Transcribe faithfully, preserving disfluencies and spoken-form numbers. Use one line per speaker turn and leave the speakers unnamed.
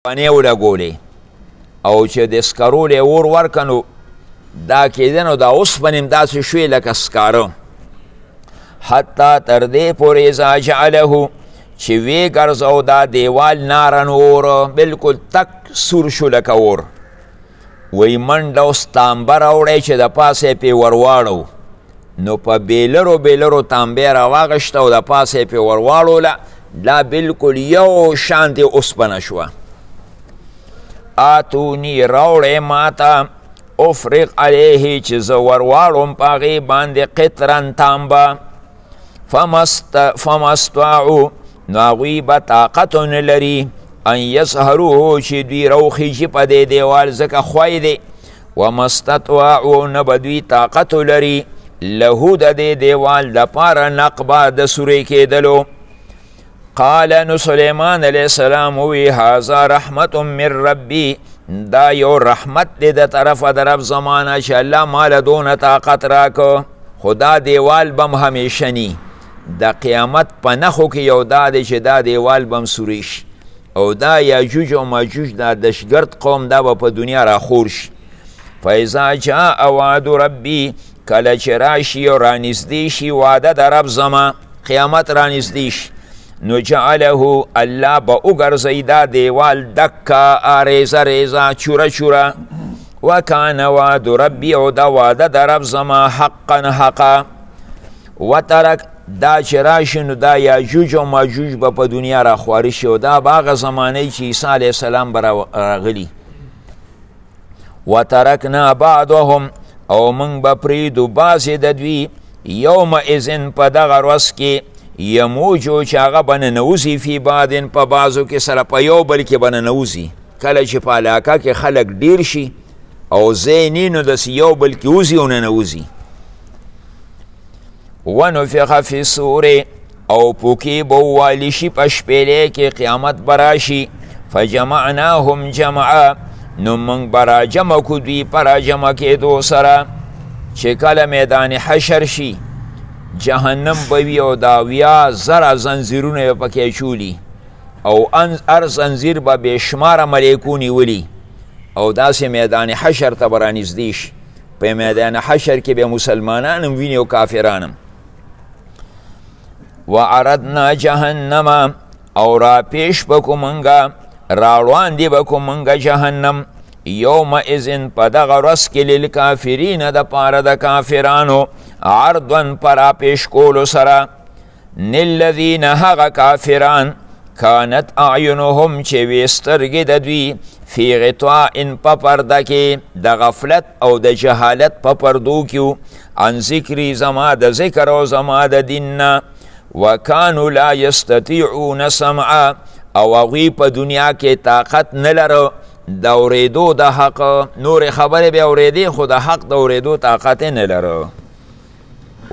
پنې ولګولې او چې د سکرو له اور ورکنو دا کېده نو دا اوسپنې هم داسې شوې لکه سکاره حتی تر دې پورې اذا جعله چې وی ګرځو دا دیوال نارن اور بلکل تک سور شو لکه اور وی منډه اوس تانبه راوړی چې د پاسه یې پې ورواړو نو په بیلرو بیلرو تانبه راواغشته او د پاسه یې پې ورواړوله لا بلکل یو شانتې اوسپنه شوه آتونی راوړی ماته افرق علیه چې زه ورواړم په هغې باندې قطرن تانبه فما استطاعو نو هغوی به طاقت ونه لري ان یسهروه چې دوی روخیږي په دې دیوال ځکه خوی دی وما استطاعو نه به دوی طاقت لري له د دې دیوال دپاره نقبه د سورې کېدلو قال نو سلیمان علیه السلام وی هذا رحمت من ربی دا یو رحمت دی د طرفه د رب زمانه چې الله ماله دونه طاقت راکه خو دا دیوال بم همیشنی د قیامت په نښو کې یو دا دی چې دا دیوال بم سوری شي او دا یاجوج او ماجوج دا دشګرد قوم دا به په دنیا راخور شي فاذا جاء وعد ربی کله چې راشي او رانږدې شي واده د رب زما قیامت رانږدې شي نو جعله الله به وګرځوي دا دیوال دکه ریزه ریزه چوره چوره وکان وعد ربی او دا واده د رب زما حقا حقا وترک دا چې راشي نو دا یاجوج او ماجوج به په دنیا راخواره شي او دا به هغه زمانه چې عیسی علیه السلام به راغلي وترکنا بعضهم او موږ به پرېږدو بعضې د دوی یومئذ په دغه ورځ کې یموجو چې هغه به ننوځي فی بعضن په بعضو کې سره په یو بل کې به ننوځي کله چې په علاقه کې خلک ډیر شي او ځای نه نو داسې یو بل کې وځي او ننوځي ونفخ فی الصور او پوکې به ووالي شي په شپېلې کې قیامت به راشي فجمعناهم جمعا نو موږ به راجمع کړو دوی په راجمع کېدو سره چې کله میدان حشر شي جهنم به وي او دا اویا زره زنځیرونه یې پکې چولي او هر زنځیر به بېشماره ملیکو نیولي او داسې میدان حشر ته به رانږدې شي په میدان حشر کې به مسلمانان هم ویني او کافران هم وعرضنا جهنم او را پیش بکو منگا راوان دی بکو منگا جهنم یومئذ په دغه ورځ کې للکافرین د پاره د کافرانو عرضا پرا پیش کولو سره نلذین هغه کافران کانت اعینهم چې وی سترګې د دوی فی غطاء په پرده کې د غفلت او د جهالت په پردو کې عن ذکری زما د ذکر او زما د دین نه وکانو لا یستطیعون سمعا او هغوی په دنیا کې طاقت نه لره د اورېدو د حق نور خبرې به اورېدې خو د حق د اورېدو طاقت نه لره